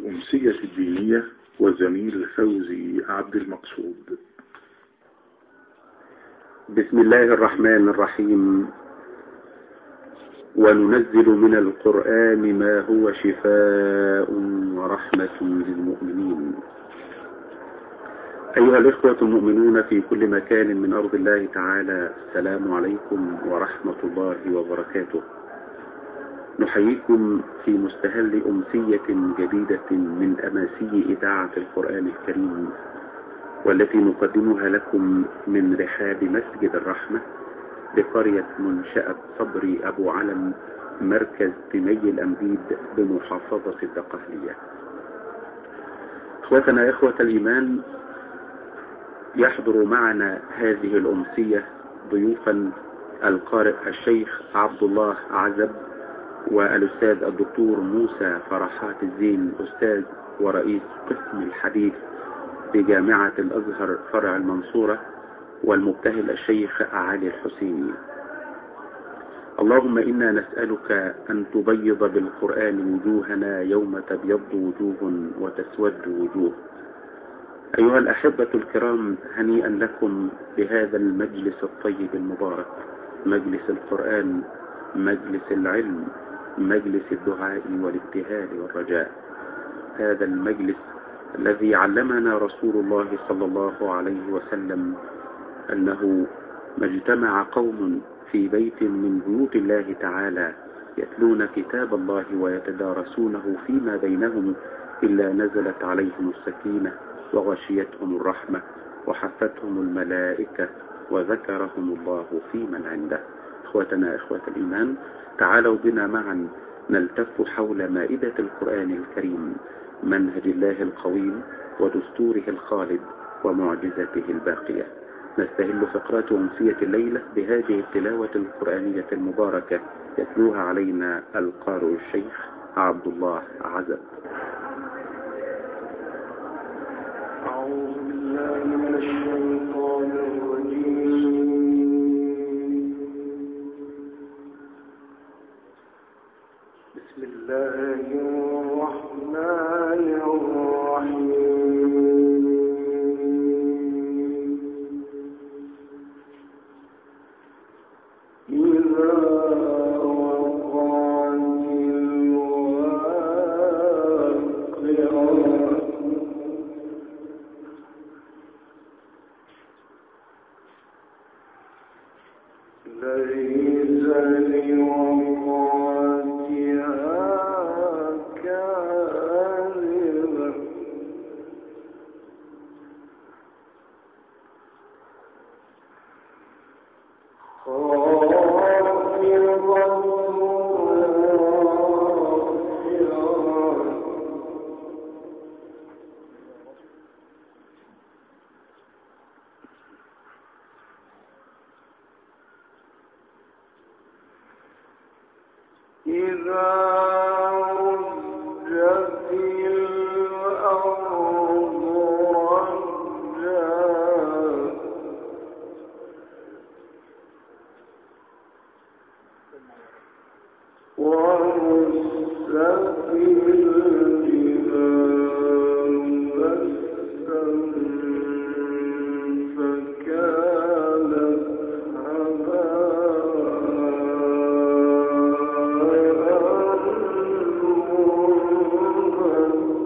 الأمسية الدينية وزميل فوزي عبد المقصود. بسم الله الرحمن الرحيم. وننزل من القرآن ما هو شفاء ورحمة للمؤمنين. أيها الإخوة المؤمنون في كل مكان من أرض الله تعالى، السلام عليكم ورحمة الله وبركاته. نحييكم في مستهل أمسية جديدة من أماسي إذاعة القرآن الكريم، والتي نقدمها لكم من رحاب مسجد الرحمة بقرية منشأة صبري أبو علم، مركز تمي الأنبيد بمحافظة الدقهلية. إخوتنا إخوة الإيمان، يحضر معنا هذه الأمسية ضيوفا القارئ الشيخ عبد الله عزب، والأستاذ الدكتور موسى فرحات الزين، أستاذ ورئيس قسم الحديث بجامعة الأزهر فرع المنصورة، والمبتهل الشيخ علي الحسيني. اللهم إنا نسألك أن تبيض بالقرآن وجوهنا يوم تبيض وجوه وتسود وجوه. أيها الأحبة الكرام، هنيئا لكم بهذا المجلس الطيب المبارك، مجلس القرآن، مجلس العلم، مجلس الدعاء والابتهال والرجاء. هذا المجلس الذي علمنا رسول الله صلى الله عليه وسلم أنه ما اجتمع قوم في بيت من بيوت الله تعالى يتلون كتاب الله ويتدارسونه فيما بينهم إلا نزلت عليهم السكينة وغشيتهم الرحمة وحفتهم الملائكة وذكرهم الله في من عنده. إخوتنا إخوة الإيمان، تعالوا بنا معا نلتف حول مائدة القرآن الكريم، منهج الله القويم ودستوره الخالد ومعجزته الباقية. نستهل فقرة أمسية الليلة بهذه التلاوة القرآنية المباركة، يتلوها علينا القارئ الشيخ عبد الله عزب. أعوذ بالله من الشيطان الرجيم. بسم الله الرحمن الرحيم. إذا وقعت الواقعة ليس لوقعتها كاذبة إذا رجت الأرض رجا وبست الجبال بسا فكانت هباء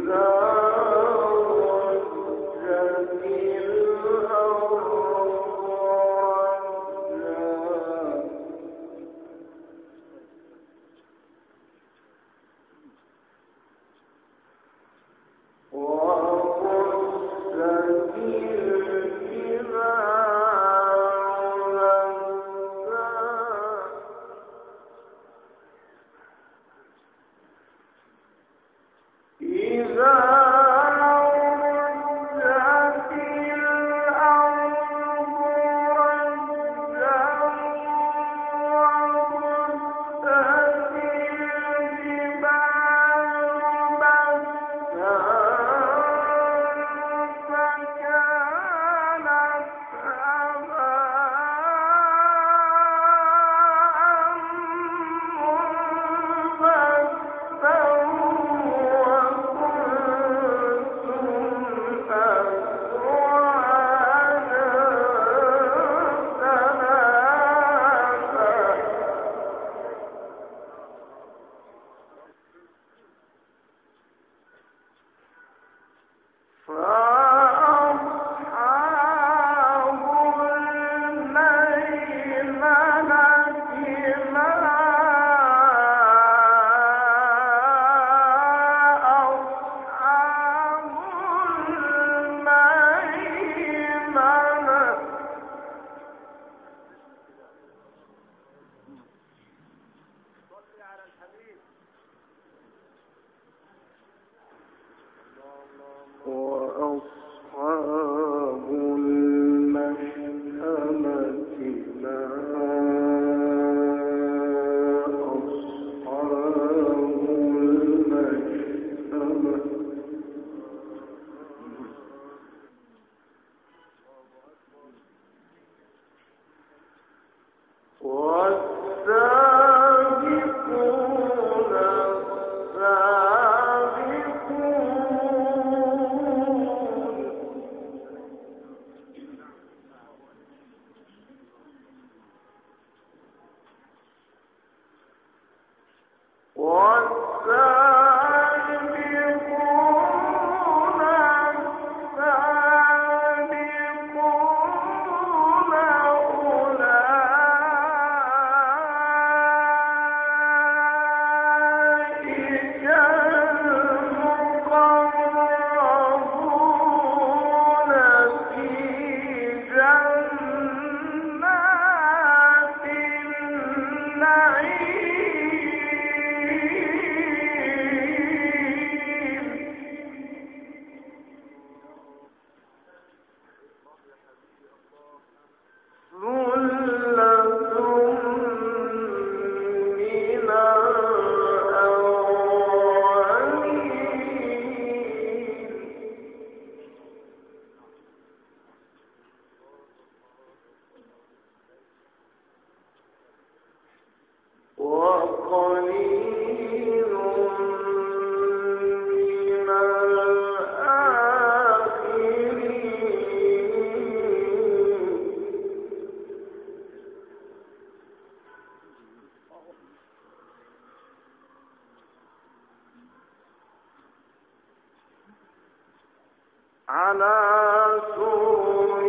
على سرر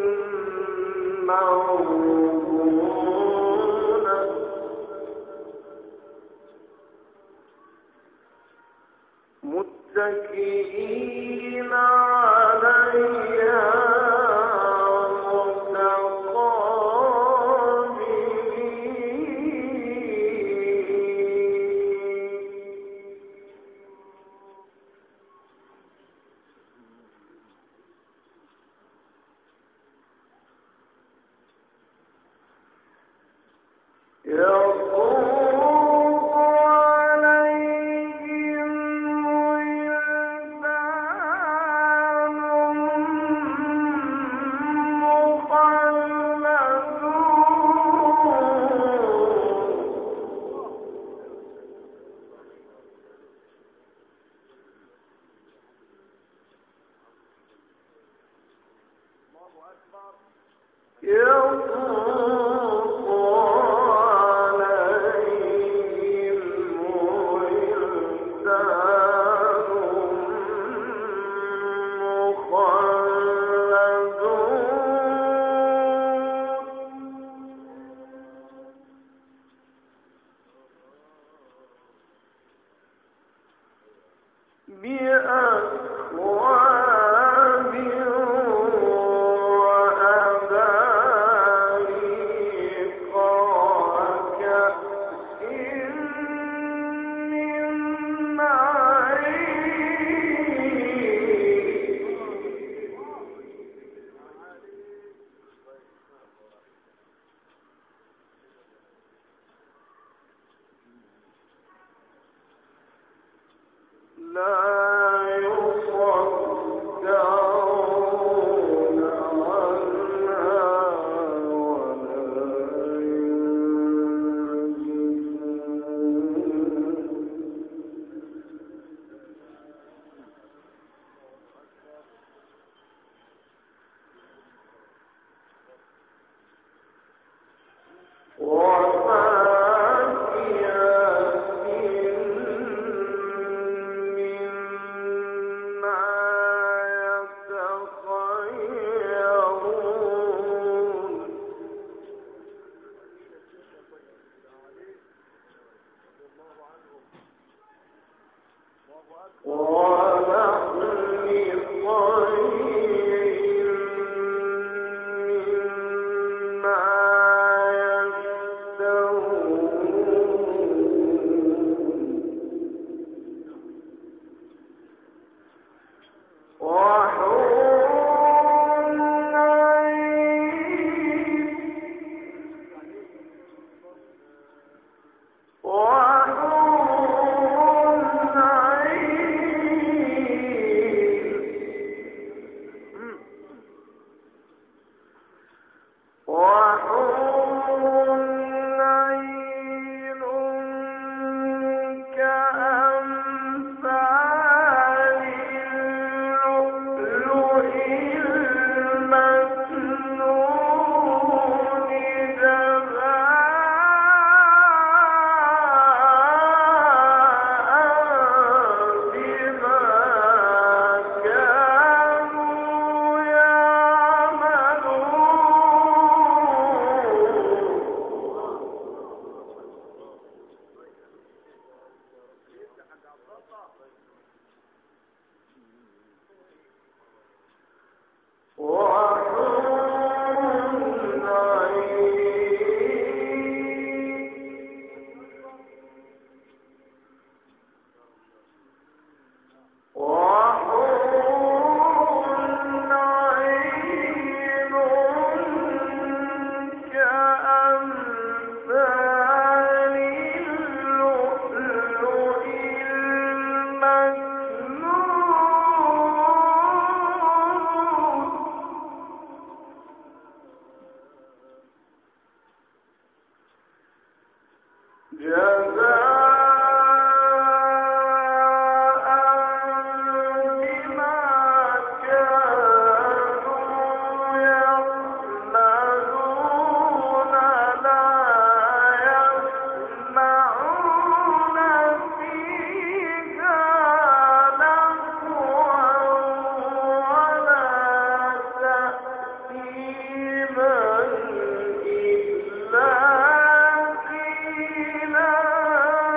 موضونة متكئين عليها إلا قيلا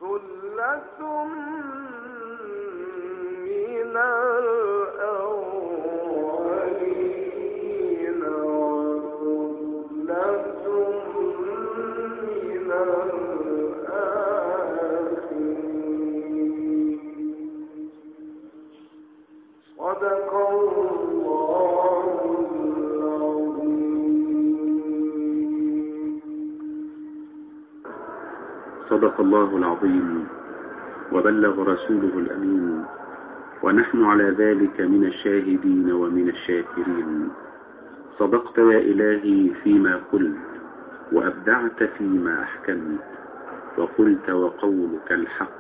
ثلة من الأولين وثلة من الآخرين. صدق الله العظيم. صدق الله العظيم وبلغ رسوله الأمين، ونحن على ذلك من الشاهدين ومن الشاكرين. صدقت يا إلهي فيما قلت، وأبدعت فيما أحكمت، وقلت وقولك الحق،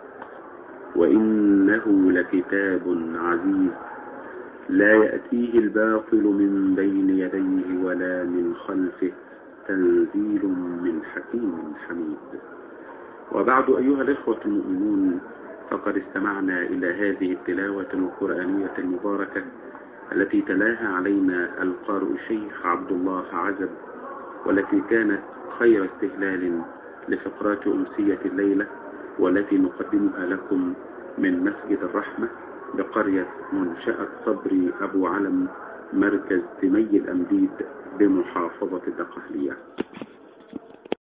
وإنه لكتاب عزيز لا يأتيه الباطل من بين يديه ولا من خلفه، تنزيل من حكيم حميد. وبعد أيها الإخوة المؤمنون، فقد استمعنا إلى هذه التلاوة القرآنية المباركة التي تلاها علينا القارئ الشيخ عبد الله عزب، والتي كانت خير استهلال لفقرات أمسية الليلة، والتي نقدمها لكم من مسجد الرحمة بقرية منشأة صبري أبو علم، مركز تمي الأمديد بمحافظة الدقهلية.